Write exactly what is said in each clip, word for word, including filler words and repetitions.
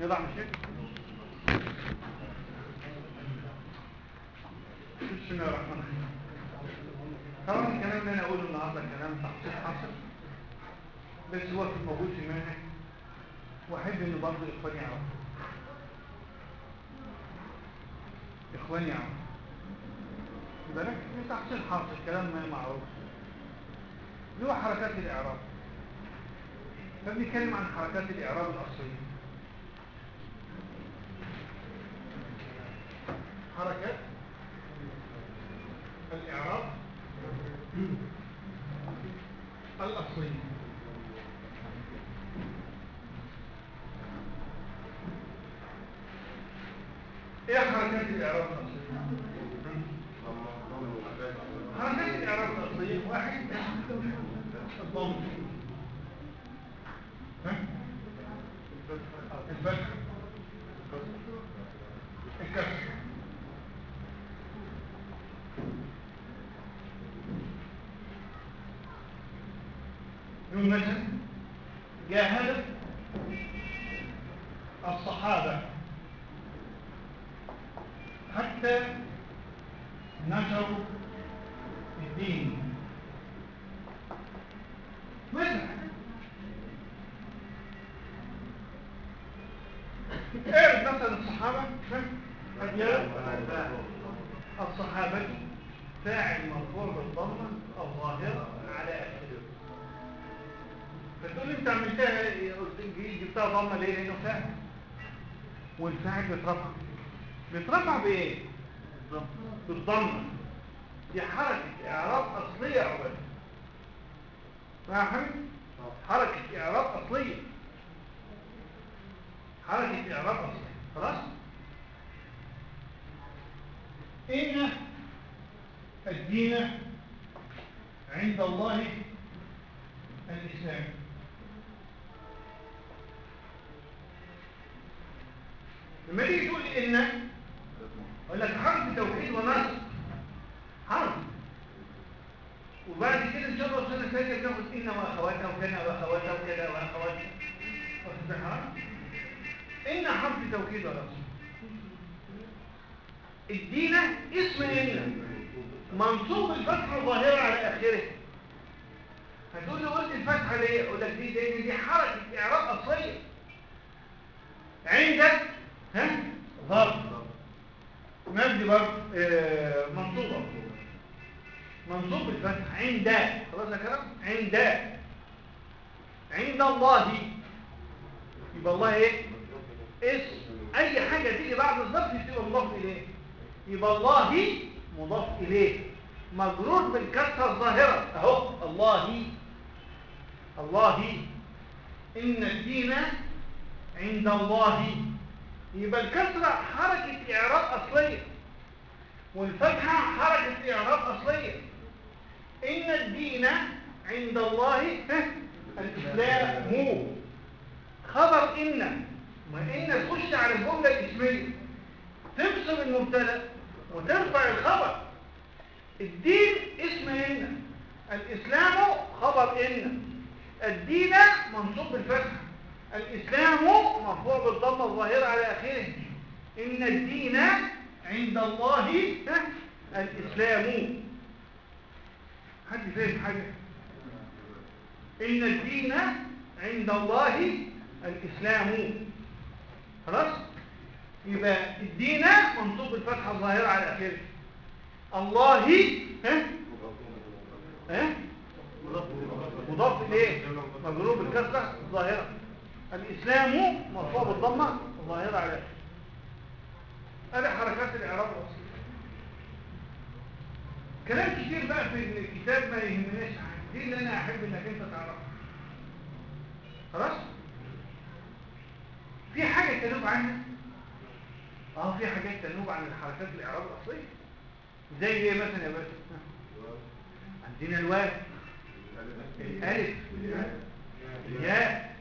يضع مشاكل. بسم الله الرحمن الرحيم. طبعا الكلام اللي انا اقوله النهارده كلام تحصيل حاصل، بس هو في موجود في المنهج، واحب انه برضه اخواني يعرفوا. اخواني يعرفوا. بالك في تحصيل حاصل كلام ما معروف. اللي هو حركات الاعراب. فبنتكلم عن حركات الاعراب الاصليه. حركات الاعراب الاصليه. ايه حركات الاعراب الاصليه؟ حركات الاعراب الاصليه واحد الضم، الفتح، الكسر. يقول مثلا جاهد الصحابة حتى نشروا الدين. مثلا اعرف مثلا الصحابة الصحابة فاعل مرفوع بالضمة الظاهرة على آخره. فتقول انت عملتها جبتها ضمة ليه؟ لانه فاعل، والفاعل بيترفع. بيترفع بايه؟ بالضمة. دي حركة اعراب اصلية يا عباد. فاهم؟ حركة اعراب اصلية. حركة اعراب اصلية. خلاص؟ ان الدين عند الله الاسلام. لما تيجي تقول ان اقول لك حرف توحيد ونصب، حرف، وبعد كده ان شاء الله السنه الثانيه بناخد ان واخواتها وكذا واخواتها وكذا واخواتها. واضح؟ ان حرف توكيد ونصب. الدين اسم ان منصوب الفتحه ظاهره على اخره. هتقول لي قلت الفتحه ليه؟ اقول لك دي دي, دي حركه اعراب اصليه. عندك ها ظرف مبني برضه آه منصوبه منصوب بالفتح عند. خلاص يا كلام؟ عند عند الله. يبقى الله ايه؟ اسم. اي حاجه تيجي بعد الظرف تبقى مضاف اليه. يبقى الله مضاف اليه مجرور بالكسره الظاهره اهو. الله الله ان الدين عند الله. يبقى الكسره حركه اعراب اصليه، والفتحه حركه اعراب اصليه. ان الدين عند الله الاسلام. خبر ان، ما ان تخش على الجمله الاسميه تفصل المبتدا وترفع الخبر. الدين اسم ان، الاسلام خبر ان، الدين منصوب بالفتح، الاسلام مرفوع بالضمه الظاهره على اخره. ان الدين عند الله الاسلام. حد فاهم حاجه؟ ان الدين عند الله الاسلام. خلاص؟ يبقى الدين منصوب بالفتحه الظاهره على اخره. الله ها ها مضاف اليه مجرور بالكسره الظاهره. الاسلام مرفوع بالضمه الظاهره على اخره. ادي حركات الاعراب الاصليه. كلام كتير بقى في الكتاب ما يهمناش، دي اللي انا احب انك انت تعرفها. خلاص؟ في حاجه تنوب عنها؟ اه في حاجات تنوب عن الحركات الاعراب الاصليه. زي ايه مثلا يا باشا؟ عندنا الواو، الالف، الياء،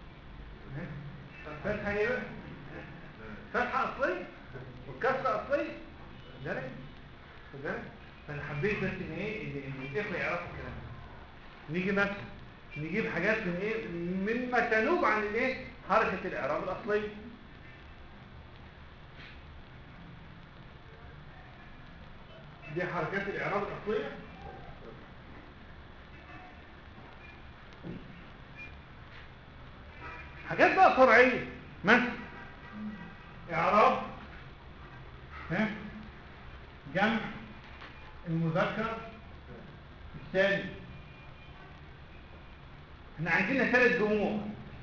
فتحه ايه بقى؟ فتحه اصليه والكسره اصليه. ده ده فانا حبيت بس ان ايه ان الاخوه يعرفوا الكلام ده. نيجي مثلا نجيب حاجات من ايه مما تنوب عن الايه حركه الاعراب الاصليه. دي حركات الاعراب الاصليه. حاجات بقى فرعيه، مثلا اعراب ها جمع المذكر الثاني. احنا عندنا ثلاث جموع،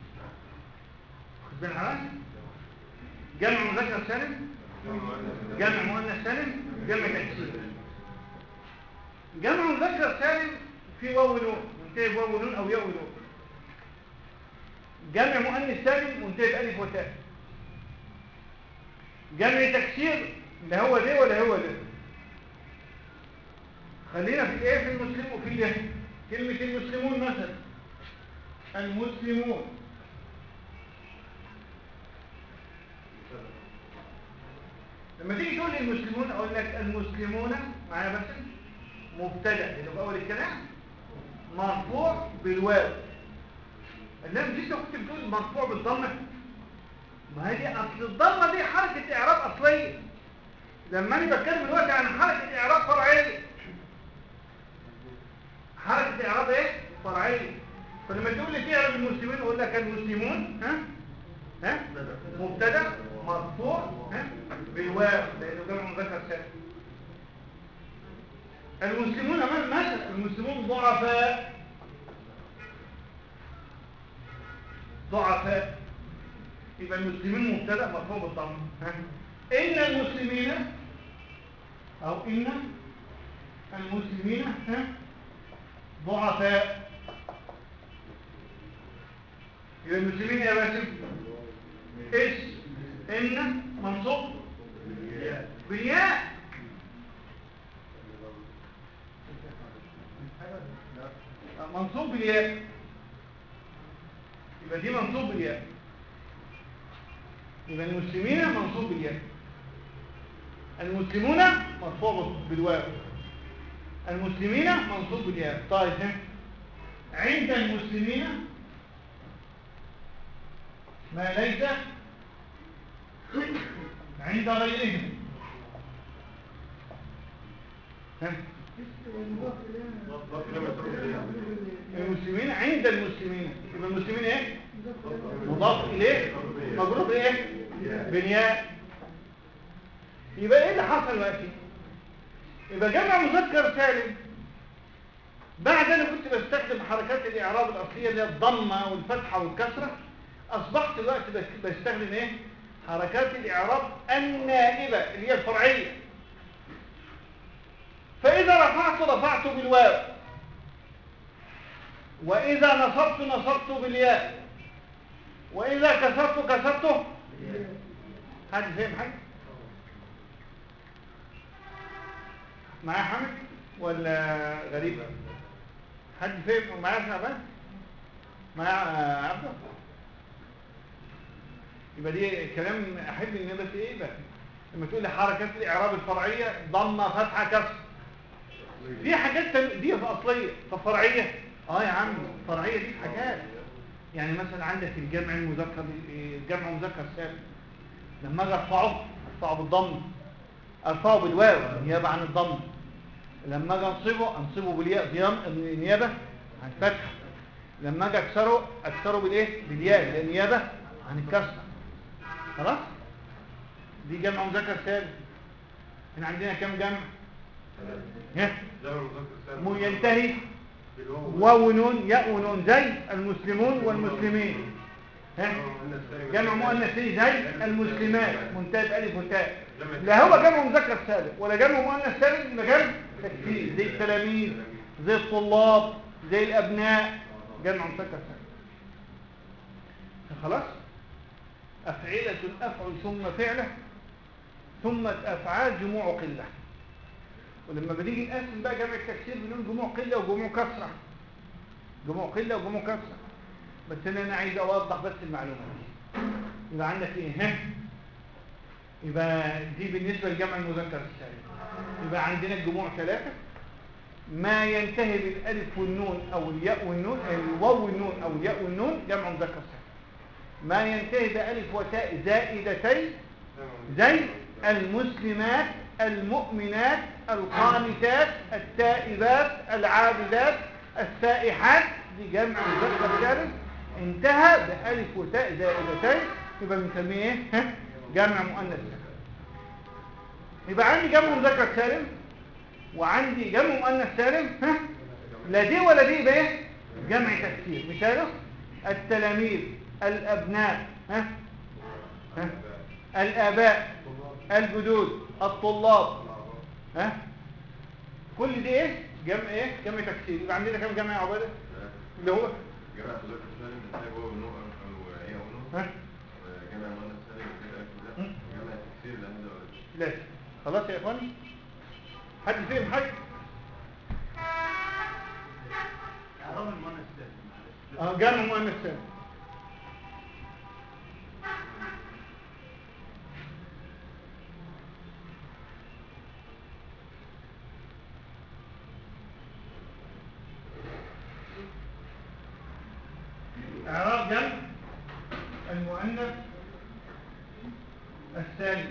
خد بالك معايا، جمع مذكر سالم، جمع مؤنث سالم، جمع تكسير. جمع مذكر سالم في واو ونون، منتهي بواو ونون او ياء ونون. جمع مؤنث سالم منتهي بألف وتاء. جمع تكسير لا هو ده ولا هو ده. خلينا في الايه، في المسلم وفي الايه. كلمة المسلمون مثلا، المسلمون لما تيجي تقول لي المسلمون اقول لك المسلمون معايا بس مبتدا لانه في اول الكلام مرفوع بالواو. اللام دي انت كنت بتقول مرفوع بالضمه، ما هي دي اصل الضمه دي حركه اعراب اصليه. لما انا بتكلم دلوقتي عن حركه اعراب فرعيه، حركه اعراب ايه فرعيه. فلما تقول لي تعرف المسلمين اقول لك المسلمون ها ها مبتدا مرفوع ها بالواو لانه جمع مذكر سالم. المسلمون امام مثلا المسلمون ضعفاء، ضعفاء يبقى المسلمين مبتدا مرفوع بالضمه. ها ان المسلمين او ان المسلمين ها ضعفاء، يبقى المسلمين يا باسم ايش ان منصوب بالياء. منصوب بالياء، يبقى دي منصوب بالياء، يبقى المسلمين منصوب بالياء. المسلمون مرفوع بالواو، المسلمين منصوب بالياء. طيب عند المسلمين ما ليس عند غيرهم. المسلمين عند المسلمين، يبقى المسلمين ايه مضاف اليه مجرور بايه بالياء. يبقى ايه اللي حصل دلوقتي؟ يبقى جمع مذكر سالم بعد انا كنت بستخدم حركات الاعراب الاصليه اللي هي الضمه والفتحه والكسره، اصبحت دلوقتي بستخدم ايه حركات الاعراب النائبه اللي هي الفرعيه. فاذا رفعت رفعت بالواو، واذا نصبت نصبت بالياء، واذا كسرت كسرته. حد فهم حاجه معايا حمد ولا غريب؟ حد فهم معايا شعبان معايا عبده؟ يبقى دي كلام احب ان بس ايه بقى لما تقول لي حركات الاعراب الفرعيه ضمه فتحه كسر، في حاجات دي اصليه. طب فرعيه اه يا عم فرعيه دي حاجات، يعني مثلا عندك الجمع المذكر الجمع المذكر سالم لما اجي ارفعه ارفعه بالضم، ارفعه بالواو نيابه عن الضم. لما اجي انصبه انصبه بالياء نيابه عن الفتح. لما اجي اكسره اكسره بالايه بالياء نيابه عن الكسر. خلاص دي جمع مذكر سالم. احنا عندنا كم جمع؟ ها مو ينتهي واو ونون ياء ونون زي المسلمون والمسلمين. ها جمع مؤنث زي المسلمات منتهي بألف وتاء. لا هو جمع مذكر سالم ولا جمع مؤنث سالم، يبقى جمع تكسير زي التلاميذ زي الطلاب زي الابناء، جمع مذكر سالم. خلاص افعله افعل ثم فعله ثم افعال جموع قله. ولما بنيجي نقسم بقى جمع التكسير بنقول جموع قله وجموع كسره، جموع قله وجموع كسره. بس انا انا عايز اوضح بس المعلومه دي. يبقى عندك ايه ها يبقى دي بالنسبه لجمع المذكر السالم. يبقى عندنا الجموع ثلاثه: ما ينتهي بالالف والنون او الياء والنون، الواو والنون او الياء والنون جمع مذكر سالم. ما ينتهي بألف وتاء زائدتين زي المسلمات المؤمنات القانتات التائبات العابدات السائحات، دي جمع مذكر سالم انتهى بألف وتاء زائدتين، يبقى بنسميه ايه؟ ها؟ جمع مؤنث سالم. يبقى عندي جمع مذكر سالم وعندي جمع مؤنث سالم، ها؟ لا دي ولا دي يبقى ايه؟ جمع تكسير. مثاله التلاميذ، الابناء، ها؟ ها؟ الاباء، الجدود، الطلاب، ها؟ كل دي ايه؟ جمع ايه؟ جمع تكسير. يبقى عندنا كم جمع يا عباده؟ اللي هو جمع مذكر سالم ازاي هو ونوع او ايه او نوع؟ ها؟ جمع مؤنث سالم كده جمع تكسير لا ده ولا لا. خلاص يا اخواني، حد فهم حاجه؟ اعراب المؤنث السالم. اه جمع مؤنث سالم. اعراب جمع المؤنث السالم.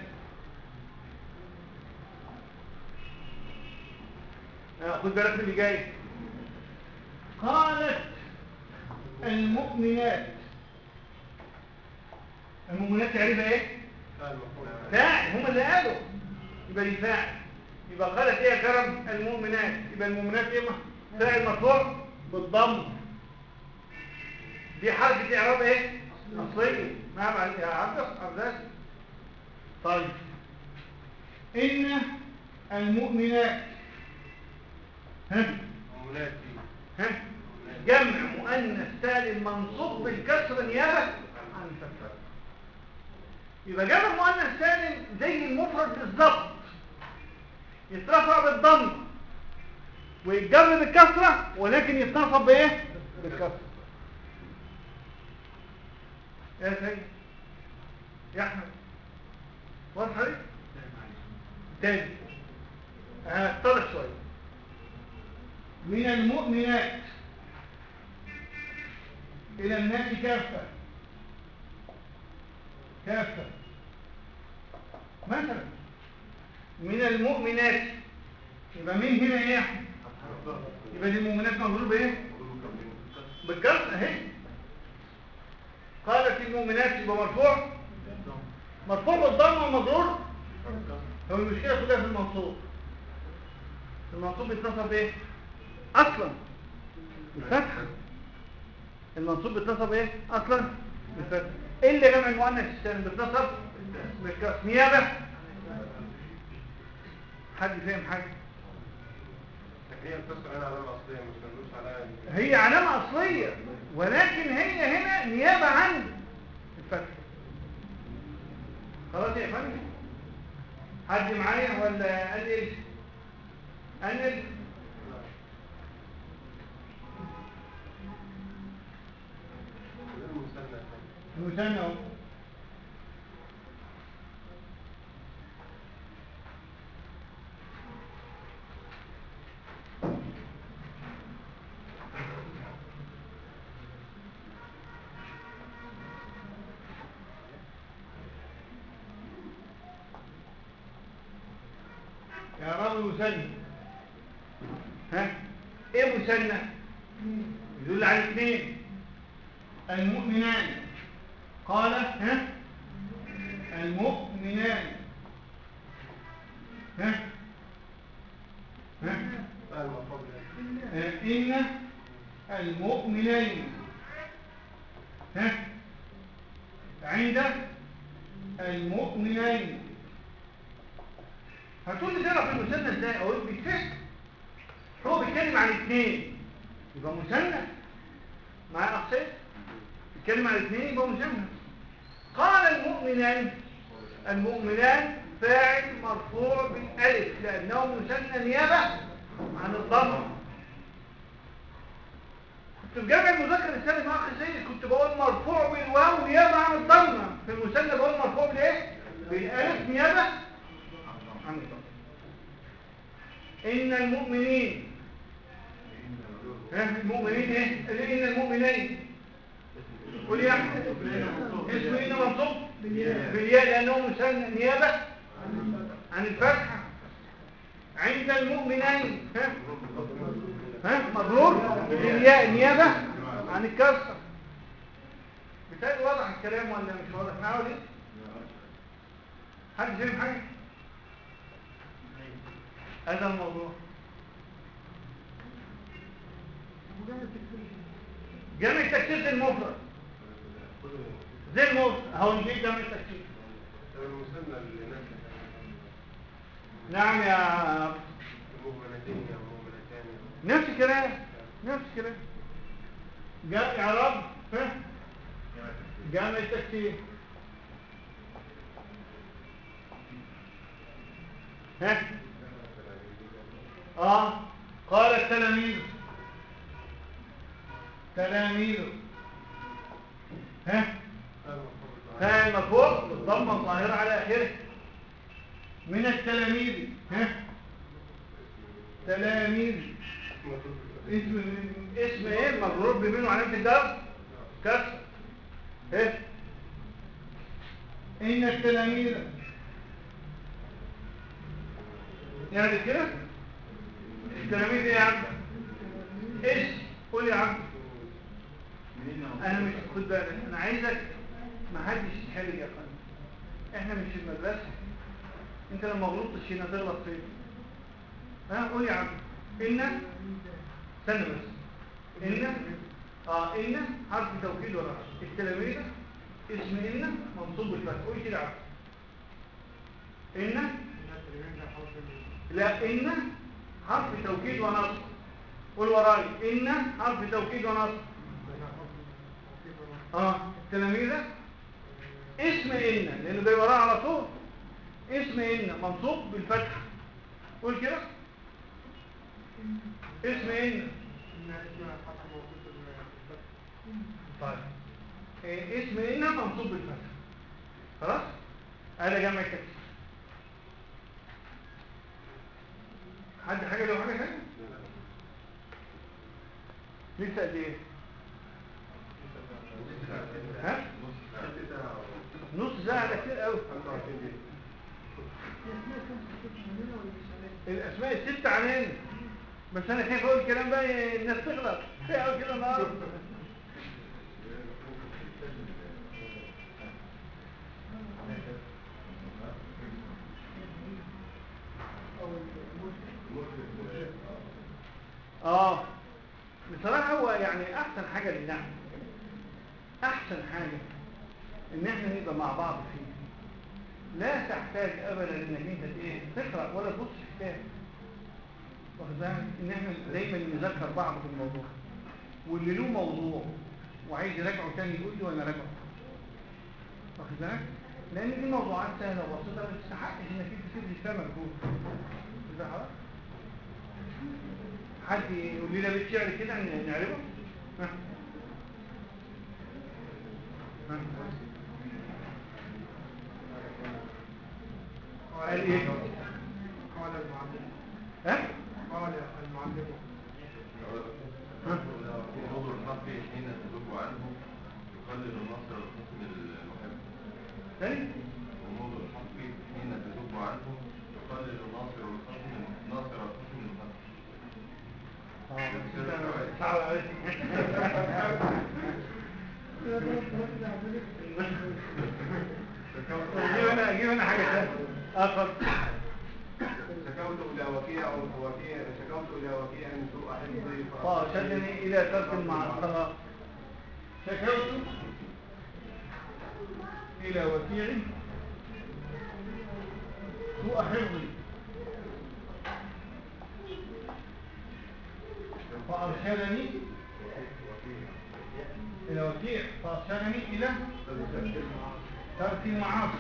آه خد بالك من اللي جاي. قالت المؤمنات، المؤمنات تعرفها ايه؟ فاعل، هم اللي قالوا، يبقى دي فاعل. يبقى قالت ايه يا كرم؟ المؤمنات، يبقى المؤمنات ايه؟ فاعل مرفوع بالضم. دي حركه اعراب ايه؟ اصليه. نعم يا عبد عبد. طيب ان المؤمنات، ها مؤمنات ها جمع مؤنث سالم منصوب بالكسر نيابه عن الفتح. يبقى جمع مؤنث سالم زي المفرد بالظبط، يترفع بالضم ويتجر بالكسره، ولكن يتنصب بايه؟ بالكسره. يا سيدي يا احمد واضحه دي؟ تاني هنطلع شويه. من المؤمنات إلى الناس كافة، كافة. مثلا من المؤمنات، يبقى مين هنا ايه؟ يبقى دي المؤمنات مجرور بايه؟ بالكسر اهي. قالت المؤمنات يبقى مرفوع مرفوع بالضم ومجرور. هو المشكله كلها في المنصوب. المنصوب بيتنصب ايه اصلا؟ بالفتحه. المنصوب بيتنصب ايه اصلا؟ بالفتحه. ايه اللي جمع المؤنث السالم بيتنصب بالكسر نيابه. حد فاهم حاجه؟ هي بتصل على علامه اصليه مش بندوس على هي علامه اصليه، ولكن هي هنا نيابه عن الفتحه. خلاص يا فندم؟ حد معايا ولا انقل؟ انقل المثنى اهو. يا رب مثنى، ها ايه مثنى؟ يدل على الاثنين. المؤمنان، قال ها المؤمنان، ها ها إن المؤمنين، ها عند المؤمنين. هتقول لي تعرف المثنى ازاي؟ اقول بالفعل هو بيتكلم عن اثنين يبقى مثنى مع الاقسام. بيتكلم عن اثنين يبقى مثنى. قال المؤمنان، المؤمنان فاعل مرفوع بالالف لانه مثنى نيابه عن الضمه. كنت في جمع المذكر السالم مع اخي سيد كنت بقول مرفوع بالواو نيابه عن الضمه، في المثنى بقول مرفوع بالايه؟ بالالف نيابه عن الضمه. ان المؤمنين، ها المؤمنين ايه؟ ان المؤمنين قول يا احمد اسمه ايه منصوب بالياء لانه مثنى نيابه عن الفتحه. عند المؤمنين ها ها مجرور بالياء نيابة عن الكسر. بالتالي واضح الكلام ولا مش واضح؟ معاه ليه؟ حد فهم حاجة؟ هذا الموضوع. جمع التكسير زي المفرد زي المفرد اهو نجيب جمع التكسير. نعم يا نفس الكلام نفس الكلام. جاء اعراب فهم جمع التكسير. ها اه قال التلاميذ تلاميذ ها ها المفعول بالضمه الظاهره على اخره. من التلاميذ ها تلاميذ اسم اسم ايه مجرور بمين وعلامه الجر كسر. ها ان التلاميذ يعني كده التلاميذ ايه يا عم؟ ايش قول يا عم. انا مش خد بالك انا عايزك ما حدش يتحرج يا فندم. احنا مش في المدرسه. انت لما غلطتش هنا تغلط فين؟ ها قول يا عم. ان استنى بس. ان اه ان حرف توكيد ولا حرف التلاميذ اسم ان منصوب بالفتح. قول كده يا عم. ان لا ان حرف توكيد ونصب. قول وراي ان حرف توكيد ونصب. اه التلاميذ اسم ان لانه جاي وراه على طول. اسم ان منصوب بالفتح. قول كده اسم ان. طيب إيه اسم ان منصوب بالفتح. خلاص هذا جمع التكسير. حد حاجه لو حاجه ثانيه لسه قد ايه؟ ها نص ساعه ده كتير قوي. الاسماء الست عنين بس انا خايف اقول الكلام بقى الناس تغلط. خايف اقول كده النهارده. اه بصراحه هو يعني احسن حاجه للنعم احسن حاجه ان احنا نبقى مع بعض فيه. لا تحتاج ابدا انك انت ايه تقرا ولا تبص في كتاب. واخد بالك ان احنا دايما نذكر بعض في الموضوع واللي له موضوع وعايز يراجعه تاني يقول لي وانا راجعه. واخد بالك لان دي موضوعات سهله وبسيطه ما تستحقش انك انت تدي فيها مجهود. كده خلاص. حد يقول لنا بيت شعر كده نعرفه. ها ها قال ايه؟ قال المعلم ها قال المعلم موضوع الحق حين تذوب عنه يقلل النصر الخصم المحب. تاني وموضوع الحق حين تذوب عنه يقلل الناصر الخصم ناصر الخصم المحب. اه صعب عليك. اجيب انا اجيب انا حاجه ثانيه اخر. شكوت الى وكيع وكيع شكوت الى وكيع ان سوء حفظي فارشدني الى ترك مع الصلاه. شكوت الى وكيع سوء حفظي فارشدني الى وكيع فارشدني الى ترك المعاصي.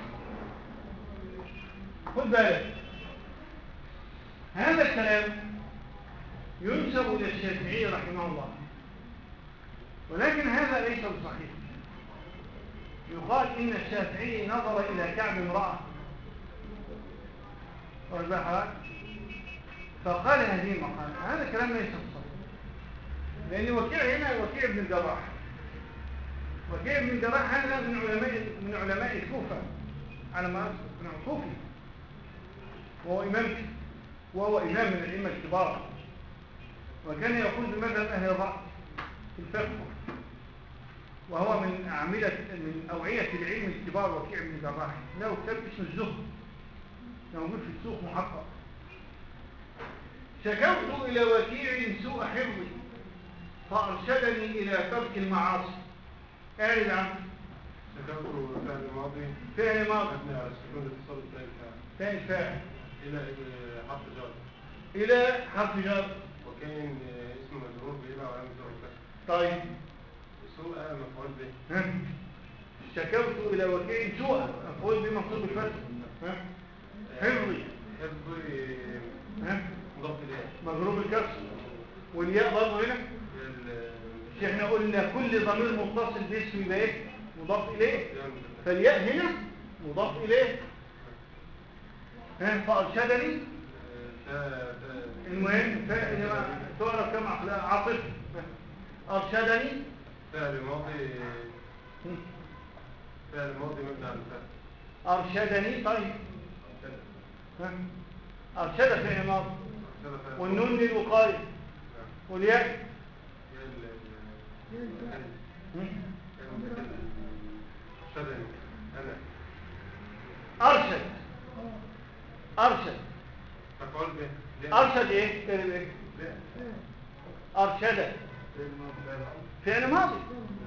خد بالك هذا الكلام ينسب الى الشافعي رحمه الله ولكن هذا ليس بصحيح. يقال ان الشافعي نظر الى كعب امراه فقال هذه المقالة. هذا كلام ليس بصحيح لان وكيع هنا وكيع بن الجراح. وكيع بن الجراح هذا من علماء من علماء الكوفه على ما اذكر من الكوفي وهو امام وهو إمام من الأئمة الكبار، وكان يقول بمذهب أهل الرأي في الفقه، وهو من أعمدة من أوعية العلم الكبار وكيع بن جراح، له كتاب اسمه الزهد موجود في السوق محقق. شكوت إلى وكيع سوء حفظي فأرشدني إلى ترك المعاصي. قال عنه شكوت فعل الماضي فعل ماضي مبني على السكون الاتصال الثاني فاعل ثاني فاعل إلى حرف جر إلى حرف جر وكان اسم مجرور بإلى وعلامة جر كسر. طيب سوء مفعول به. ها شكوت إلى وكيع سوء مفعول به منصوب بالفتح. ها حفظي حفظي ها مضاف إليه مجرور بالكسر والياء برضه هنا. مش احنا قلنا كل ضمير متصل باسم يبقى ايه مضاف اليه، فالياء هنا مضاف اليه. ها فارشدني المهم تعرف كم عاطف ارشدني فعل ماضي فعل ماضي مبني على الفتح. ارشدني. طيب ها ارشد فعل ماضي والنون للوقايه والياء أرشد أرشد أرشد إيه؟ كلمة إيه؟ أرشد فعل ماضي.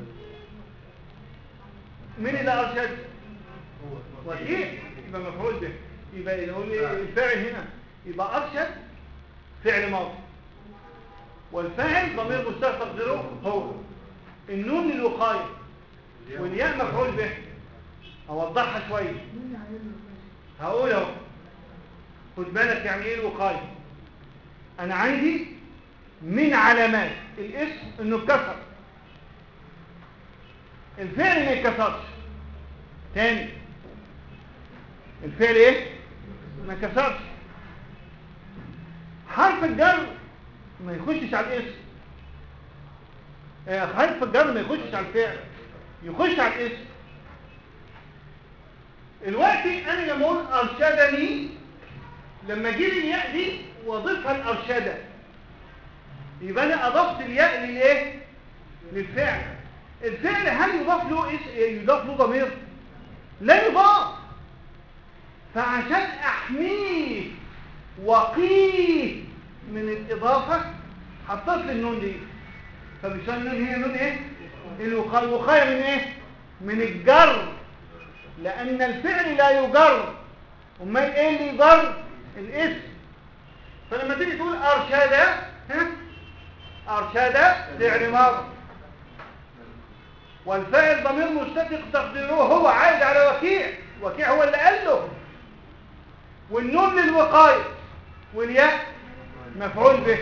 مين اللي أرشد؟ وكيع يبقى مفعول به. يبقى نقول الفاعل هنا يبقى أرشد فعل ماضي والفاعل ضمير مستتر تقديره هو. النون للوقاية والياء مفعول به. اوضحها شويه هقول اهو خد بالك يعني ايه الوقايه. انا عندي من علامات الاسم انه اتكسر، الفعل ما يتكسرش. تاني الفعل ايه ما يتكسرش. حرف الجر ما يخشش على الاسم، حرف الجر ما يخشش على الفعل يخش على الاسم. دلوقتي انا لما اقول ارشدني لما اجيب الياء دي واضيفها الارشده يبقى انا اضفت الياء للايه للفعل. الفعل هل يضاف له اسم يضاف له ضمير؟ لا يضاف. فعشان احميه وقيه من الاضافه حطيت لي النون دي. فمش النون هي نون ايه الوقايه من ايه من الجر، لأن الفعل لا يجر. امال ايه اللي يجر؟ الاسم. فلما تيجي تقول أرشد ها أرشد فعل ماضي والفاعل ضمير مستتر تقديره هو عائد على وكيع. وكيع هو اللي قال له. والنون للوقاية والياء مفعول به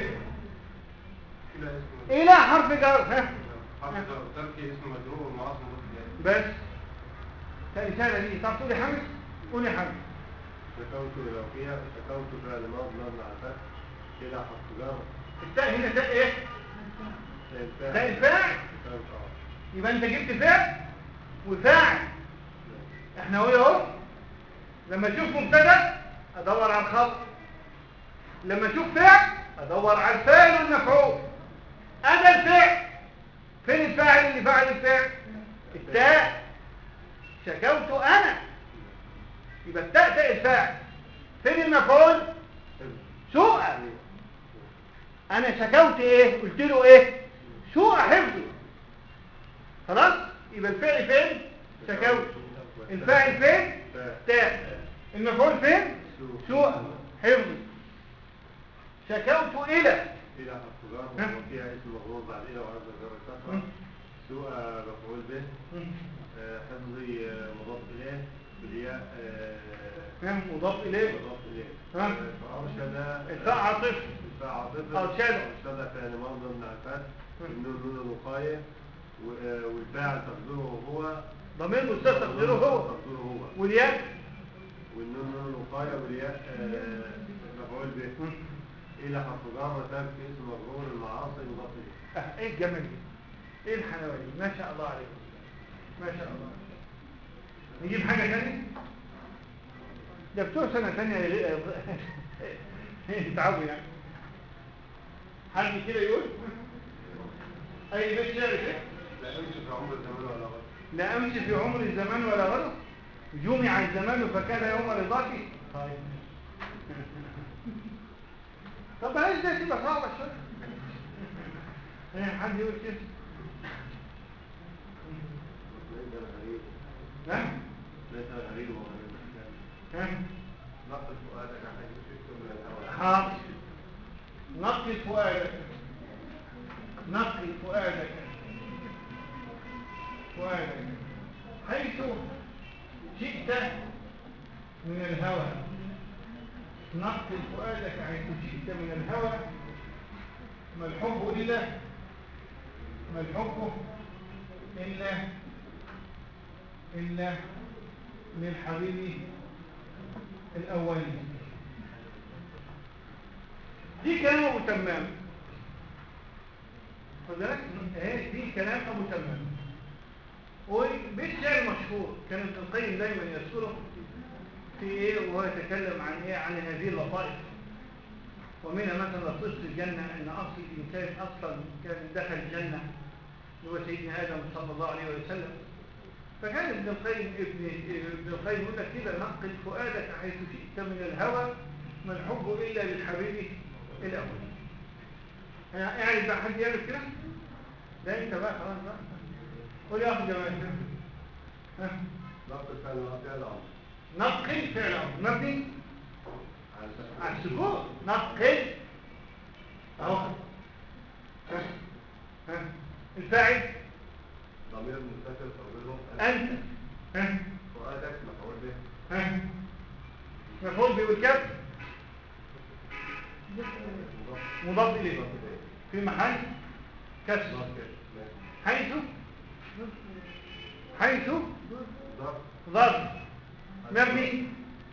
إلى حرف جر. ها حرف جر تركي اسم مجرور والمعاصي بس رسالة دي. طب تقول يا حمد قول يا حمد. شكوت إلى وكيع شكوت فعل ماضي مبني على الفتح إلى حرف جر. التاء هنا تاء ايه؟ تاء الفاعل. يبقى انت جبت فعل وفاعل. احنا قول اهو لما اشوف مبتدا ادور على الخبر، لما اشوف فعل ادور على الفاعل والمفعول. انا الفعل فين الفاعل اللي فعل الفعل؟ التاء. شكوت انا يبقى التاء تاء الفاعل. فين المفعول؟ سوء. انا شكوت ايه؟ قلت له ايه؟ سوء حفظي. خلاص يبقى الفعل فين؟ شكوت. الفاعل فين؟ تاء. المفعول فين؟ سوء حفظي. شكوت الى الى حرف جر وفيها اسم مجرور بعد الى وعرض جر الكسره. سوء مفعول به. حفظي مضاف اليه بالياء مضاف اليه مضاف اليه. فارشد الفاء عاطف الفاء عاطف ارشد ارشد فعل ماضي من الفتح النون نون الوقايه والفاعل تقديره هو ضمير مستتر تقديره هو تقديره هو والياء والنون نون الوقايه والياء مفعول به الى حرف جر ترك اسم مجرور المعاصي مضاف اليه. اه ايه الجمال دي؟ ايه الحلاوه دي؟ ما شاء الله عليكم ما شاء الله. نجيب حاجه ثانيه. ده بتوع سنه ثانيه تعبوا يعني. حد كده يقول اي بيت شعر كده؟ لا أمشي في عمر الزمان ولا غد. لا امشي في عمر الزمان ولا غد، جمع الزمان فكان يوم رضاك. طيب طب بلاش ده تبقى صعبه شويه. حد يقول كده؟ ليس الغريب ها؟ ليس الغريب وغريب الأحكام. ها؟ نقل فؤادك حيث شئت من الهوى. حاضر. نقل فؤادك، نقل فؤادك فؤادك حيث شئت من الهوى. نقل فؤادك حيث شئت من الهوى. ما الحب إلا ما الحب إلا إلا للحبيب الأولي. دي كلام أبو تمام. فذلك اهي دي كلام أبو تمام. وبيت شعر مشهور كان ابن القيم دايما يذكره في ايه وهو يتكلم عن ايه عن هذه اللطائف. ومنها مثلا قصة الجنة ان اصل الانسان اصلا كان دخل الجنة اللي هو سيدنا ادم صلى الله عليه وسلم. فكان ابن القيم ابن ابن القيم يقول لك كده نقل فؤادك حيث شئت من الهوى ما الحب الا للحبيب الاول. يعني بقى حد يعرف كده؟ ده انت بقى خلاص بقى. قول يا اخي جمال. ها؟ نقل فعل فعل أمر. نقل فعل امر مبني على السكون. على السكون. نقل اهو. ها؟ ها؟ الفاعل ضمير مستتر تقوله انت. ها؟ فؤادك مفعول به. ها؟ مفعول به والكاف مضاف اليه في محل كسر. حيث حيث ظرف مبني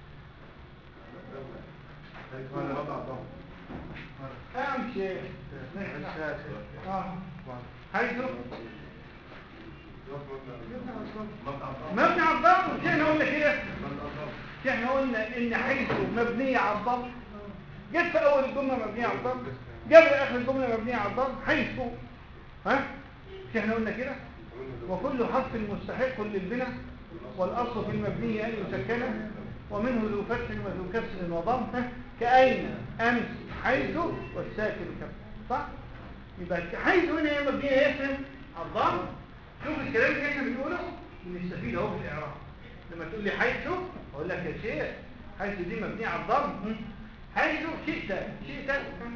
امشي اه حيث مبني على الضم. مش احنا قلنا كده؟ مش احنا قلنا ان حيث مبنيه على الضم؟ جت في اول الجمله مبنيه على الضم، جاب اخر الجمله مبنيه على الضم. حيث ها؟ مش احنا قلنا كده؟ وكل حرف مستحق للبناء والاصل في المبني ان يسكن ومنه ذو فتح وذو كسر وضم. كأين امس حيث والساكن كم. صح؟ يبقى حيث هنا هي مبنيه يسم على الضم. شوف الكلام اللي احنا بنقوله بنستفيد اهو في الاعراب. لما تقول لي حيث اقول لك يا شيخ حيث دي مبنيه على الضم. حيث شئت شئت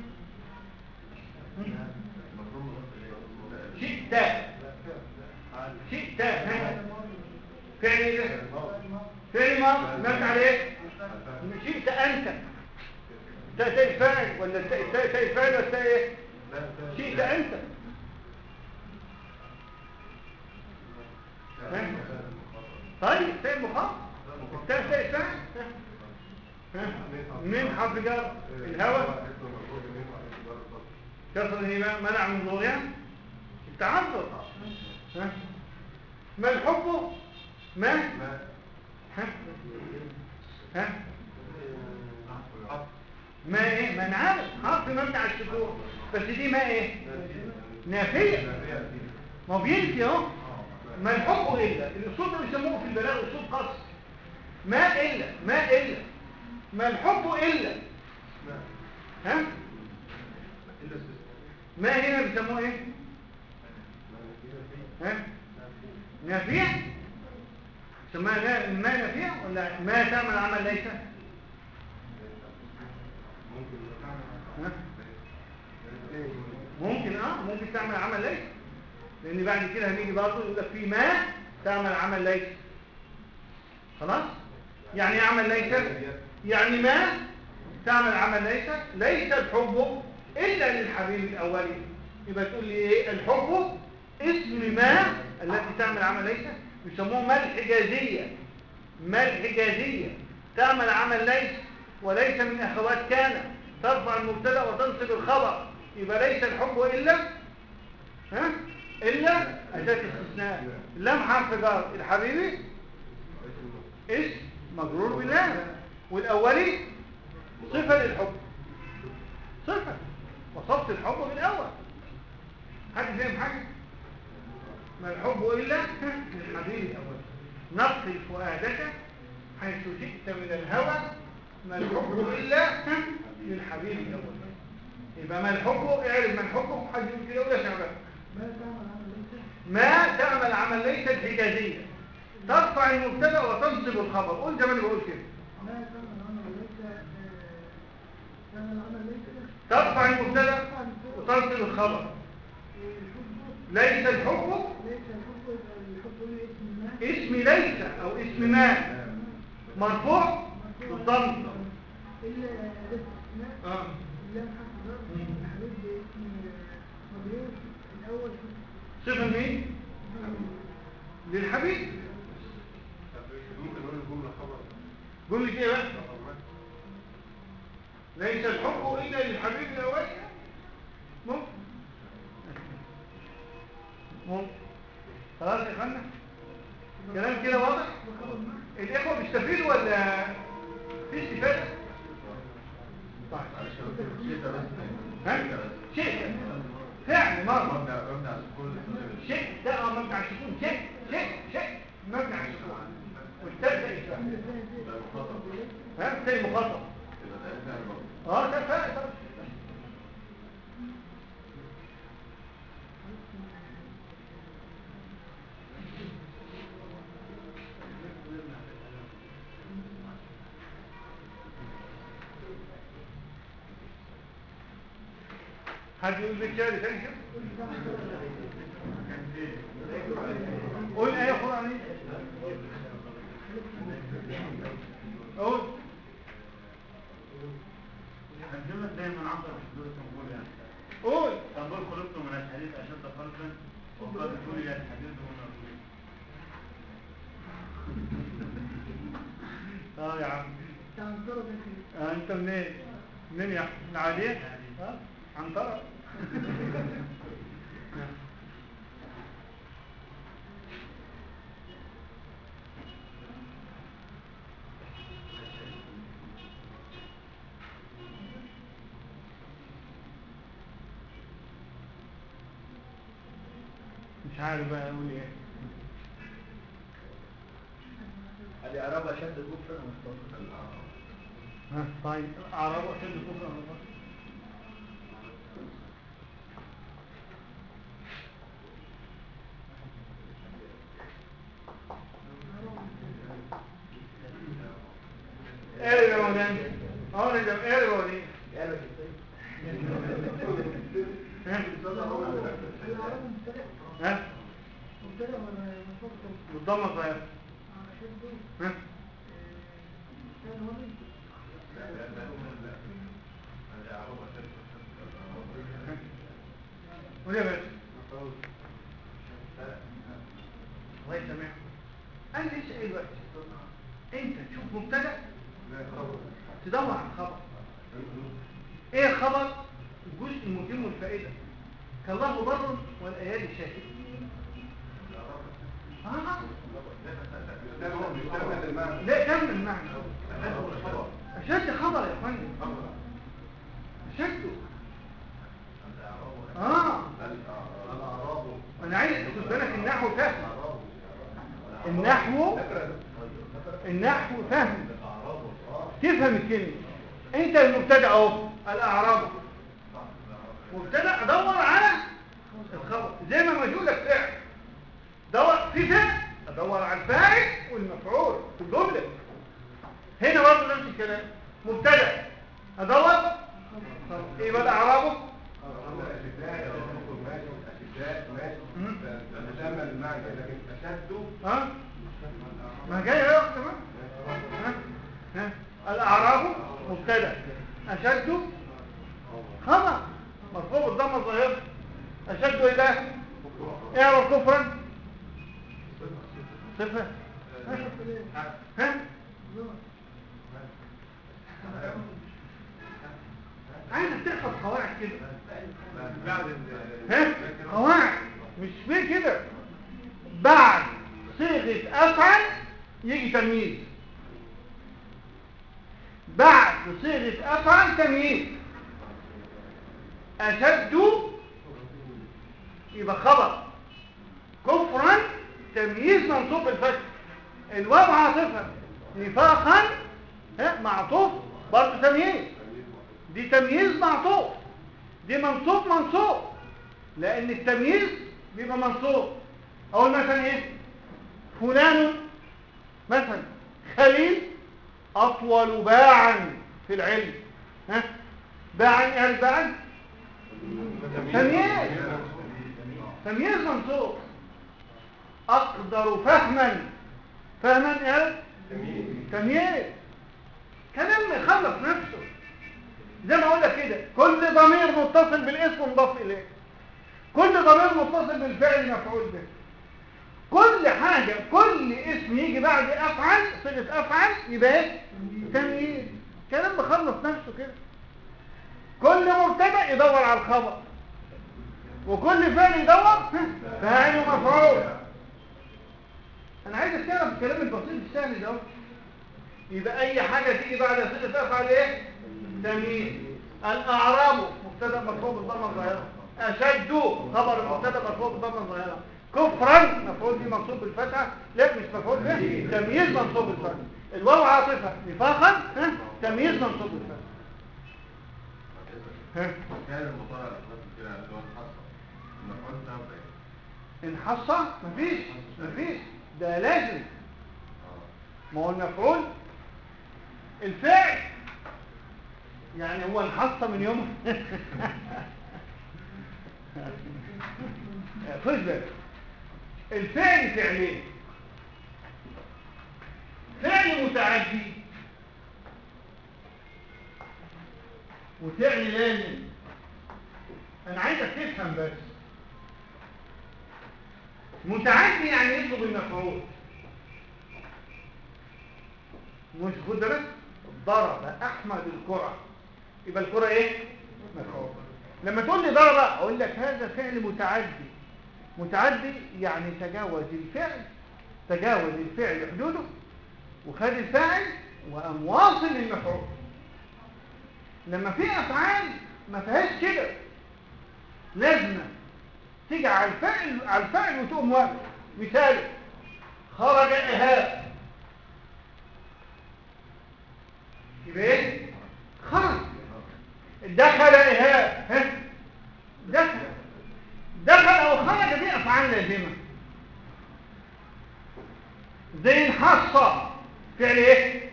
شئت شئت ها فعل ايه ده؟ فعل ما مبني على ايه؟ شئت انت. تاء تاء فاعل ولا تاء تاء فاعل ولا تاء ايه؟ شئت انت. طيب تاء مخاطب. تاء تاء فاعل من حرف جر الهوى كسر الهمام منع من ظهورها التعذر. ما الحب ما ها ها ما ايه ما نعرف حرف مبني على السكون بس دي ما ايه نافيه. ما بينفي اهو. ما الحب الا الاصول ده بيسموه في البلاغه اصول قصر. ما الا ما الا ما الحب الا ها ما هنا بيسموه ايه ها نافيه. سماها ما نافيه ولا ما تعمل عمل ليس ها؟ ممكن اه ممكن تعمل عمل ليس لان بعد كده هنيجي برضه يقول لك في ما تعمل عمل ليس. خلاص يعني ايه عمل ليس؟ يعني ما تعمل عمل ليس ليس الحب الا للحبيب الاولي. يبقى تقول لي ايه الحب اسم ما التي تعمل عمل ليس يسموه ما الحجازيه. ما الحجازيه تعمل عمل ليس وليس من اخوات كان ترفع المبتدا وتنصب الخبر. يبقى ليس الحب الا ها الا اداه استثناء. اللام حرف جر الحبيبي اسم مجرور بالله والاولي صفه للحب. وصفت الحب بالاول. حد فاهم حاجه؟ ما الحب الا للحبيب الاول. نقي فؤادك حيث شئت من الهوى، ما الحب الا للحبيب الاول. يبقى ما الحب، اعرف ما الحب. حد يقول كده ولا شعبان؟ ما تعمل عمل ليست حجازيه، ترفع المبتدا وتنصب الخبر. قول زي ما انا بقول كده، ترفع المبتدا وتنصب الخبر. ليس الحب اسم ليس او اسم ما مرفوع بالضم. اه صفه مين؟ للحبيب. ممكن نقول الجملة خبر. جمله ايه بقى؟ ليس الحب الا للحبيب الاول. ممكن ممكن خلاص يا اخوانا، كلام كده واضح. الاخوه بيستفيدوا ولا في استفاده؟ طيب ها شيء فعل مره شيء ده مبني على السكون. شيء شيء شيء مبني على السكون والتاء ده اسم. ها زي مخاطب. اه ده فعل. حد يقول بالتالي تاني كده؟ قول ايه قرآنية؟ قول. الجملة دايما عبر الحدود تنقول يعني. قول. تنقول خلقت من الحديث أشد خلقا وقد تقول يا الحديث من الرجل. اه يا عم. آه انت منين؟ منين يا من عادية؟ اه عنترة. مش عارف بقى اقول ايه. الإعراب أشد كفرا ومستوى. ها طيب اعراب اشد كفرا والله. ايه يا مولانا؟ اه يا جماعه ايه يا مولانا؟ ها بالضمه صحيح. ها قول يا باشا. الله يسامحك. انا ليش اي وقت انت تشوف مبتدا تدور على الخبر. ايه الخبر؟ الجزء المتم الفائده. كالله بر والايادي شاهد. اه لا كمل المعنى. اشد خبر يا فندم. اشد. اه انا عايز تاخد بالك النحو فهم. النحو النحو فهم. تفهم الكلمه. انت المبتدا اهو الاعراب مبتدا ادور على الخبر زي ما مجهول لك فعل. دور في فعل ادور على الفاعل والمفعول في الجمله. هنا برضه نفس الكلام. مبتدا ادور ايه بقى اعرابه؟ ها ما جاي اهو كمان. ها ها الاعراب مبتدا اشد خبر مرفوع بالضمه الظاهره. اشد الى اعرف كفرا صفه. ها عايزك تحفظ قواعد كده. ها قواعد مش في كده. بعد صيغه افعل يجي تمييز. بعد صيغه افعل تمييز. أشد يبقى خبر، كفرا تمييز منصوب بالفتح، الواو عاطفة، نفاقا ها معطوف برضه تمييز، دي تمييز معطوف، دي منصوب منصوب، لأن التمييز بيبقى منصوب. أقول مثلا إيه؟ فلان مثلا خليل أطول باعا في العلم. ها؟ باعا يعني باعا تمييز، تمييز منصوب. أقدر فهما، فهما يعني تمييز. كلام يخلص نفسه، زي ما اقول لك كده، كل ضمير متصل بالاسم مضاف اليه، كل ضمير متصل بالفعل مفعول به، كل حاجه، كل اسم يجي بعد افعل صيغه افعل يبقى ايه؟ تمييز. كلام بخلص نفسه كده. كل مبتدا يدور على الخبر، وكل فعل يدور فاعل ومفعول. انا عايزك تعرف الكلام البسيط السهل ده. يبقى اي حاجه تيجي بعد صيغه افعل ايه؟ تمييز. الاعراب مبتدا مرفوع بالضمه الظاهره، اشد خبر المبتدا مرفوع بالضمه الظاهره، كفرا مفعول به منصوب بالفتحه، لا مش مفعول به، تمييز منصوب بالفتحه. الواو عاطفه، نفاقا ها تمييز منصوب بالفتحه. ها كان المضارع كده اللي هو الحصر المفعول بتاعه ايه؟ انحصى مفيش مفيش ده لازم. ما هو المفعول الفعل يعني هو انحص من يوم خد بالك، الفعل فعلين، فعل متعدي وفعل لازم. انا عايزك تفهم بس، متعدي يعني يطلب المفعول، مش خد بالك، ضرب احمد الكرة يبقى الكرة ايه؟ مفعول. لما تقول لي ضرب اقول لك هذا فعل متعدي، متعدي يعني تجاوز الفعل، تجاوز الفعل حدوده وخد الفاعل وقام واصل للمفعول. لما في افعال ما فيهاش كده، لازم تيجي على الفعل على الفعل وتقوم واقف. مثال خرج ايهاب، يبقى ايه؟ خرج. دخل ايهاب، ها دخل، دخل او خرج دي افعال لازمه. زي انحصى فعل ايه؟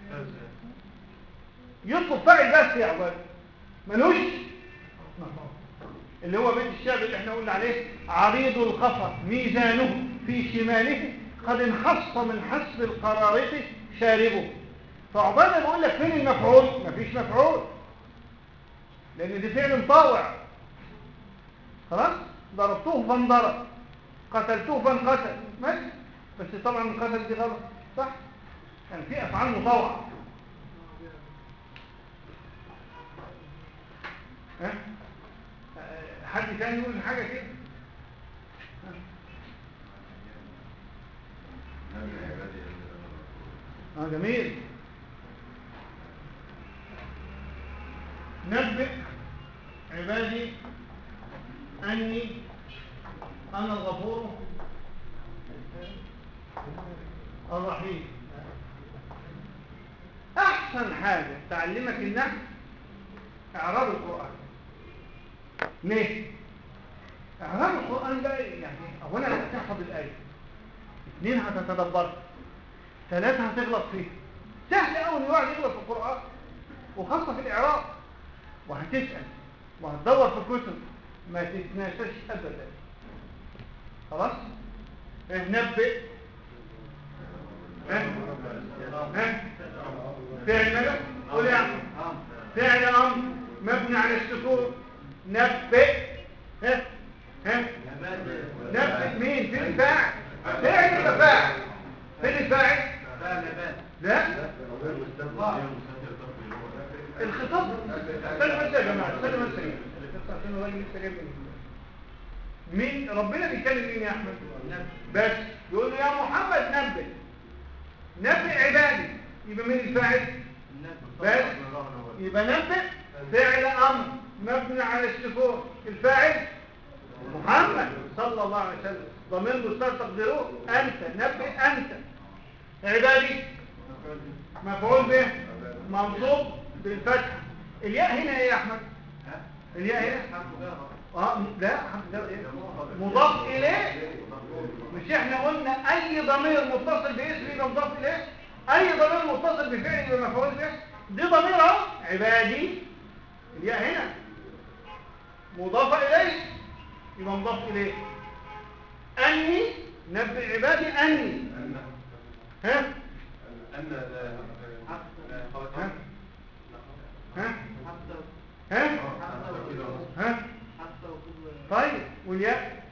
يطلب فاعل بس يا عباد ملوش، اللي هو بيت الشعر اللي احنا قلنا عليه عريض القفا ميزانه في شماله قد انحص من حسب القرارة شاربه. فعبادة بقول لك فين المفعول؟ مفيش مفعول، لان دي فعل مطاوع. خلاص؟ ضربته فانضرب، قتلته فانقتل، ماشي، بس طبعا القتل دي غلط، صح؟ يعني في افعال مطاوعه. ها؟ حد تاني يقول حاجه كده؟ اه جميل. نبئ عبادي اني انا الغفور الرحيم. احسن حاجه تعلمك النحو اعراب القران. ليه؟ اعراب القران بقى يعني اولا هتحفظ الايه، اثنين هتتدبرها، ثلاثه هتغلط فيها. سهل قوي ان الواحد يغلط في القران وخاصه في الاعراب، وهتسال وهتدور في الكتب ما تتناساش ابدا. خلاص؟ نبئ ها ها فعل ماذا؟ قول يا عم. فعل امر مبني على السكون. نبئ ها ها نبئ مين؟ فين الفاعل؟ فعل ولا فاعل؟ فين الفاعل؟ لا الخطاب. استنوا بس يا جماعه، استنوا بس عشان الراجل لسه جاي من مين؟ ربنا بيتكلم مين يا احمد؟ بس يقول له يا محمد نبئ، نبئ عبادي، يبقى مين الفاعل؟ بس يبقى نبئ فعل امر مبني على السكون، الفاعل محمد صلى الله عليه وسلم، ضمير مستتر تقديره انت، نبئ انت. عبادي مفعول به منصوب بالفتح. الياء هنا ايه يا احمد؟ الياء هنا اه لا حرف ده ايه؟ مضاف اليه. مش احنا قلنا اي ضمير متصل باسم يبقى مضاف اليه، اي ضمير متصل بفعل يبقى مفعول به. دي ضمير اهو عبادي، الياء هنا مضاف اليه يبقى مضاف اليه. اني نبئ عبادي اني ها أن ها ها ها طيب والياء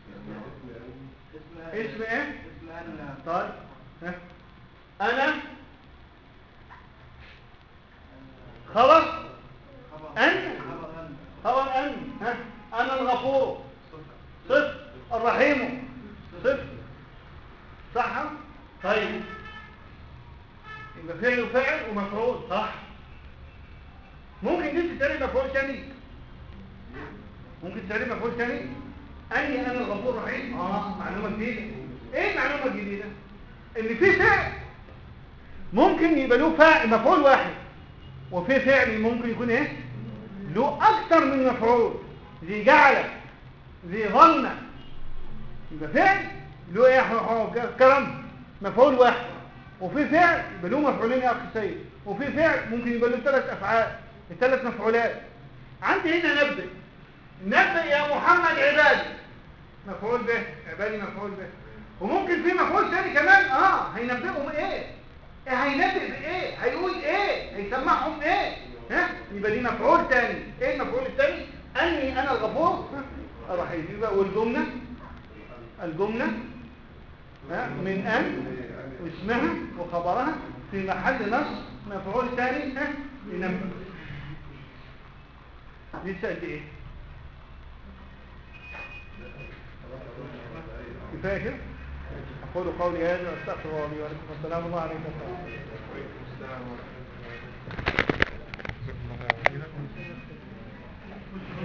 اسم ايه؟ طيب ها انا خبر ان خبر ان ها انا الغفور صفر، الرحيم صفر، صح؟ طيب يبقى فعل وفاعل ومفعول، صح؟ ممكن دي تتعرف مفعول ثاني، ممكن تعرف مفعول ثاني. اني انا الغفور الرحيم، اه معلومه جديده. ايه المعلومه الجديده؟ ان في فعل ممكن يبقى له فاعل مفعول واحد، وفي فعل ممكن يكون ايه له اكثر من مفعول، زي جعل، زي ظن. يبقى فعل له ايه كرم مفعول واحد، وفي فعل يبقى له مفعولين يا اخي سيد، وفي فعل ممكن يبقى له ثلاث افعال، ثلاث مفعولات. عندي هنا نبئ، نبئ يا محمد عبادي مفعول به، عبادي مفعول به. وممكن في مفعول ثاني كمان اه هينبئهم ايه؟ إيه هينبئ بايه؟ هيقول ايه؟ هيسمعهم ايه؟ ها يبقى دي مفعول ثاني. ايه المفعول الثاني؟ اني انا الغفور الرحيم. يبقى والجمله الجمله ها من ان واسمها وخبرها في محل نصب مفعول ثاني ها ينبئ. لسه قد ايه؟ كفايه كده؟ أقول قولي هذا واستغفر الله لي ولكم، والسلام الله عليكم ورحمة الله.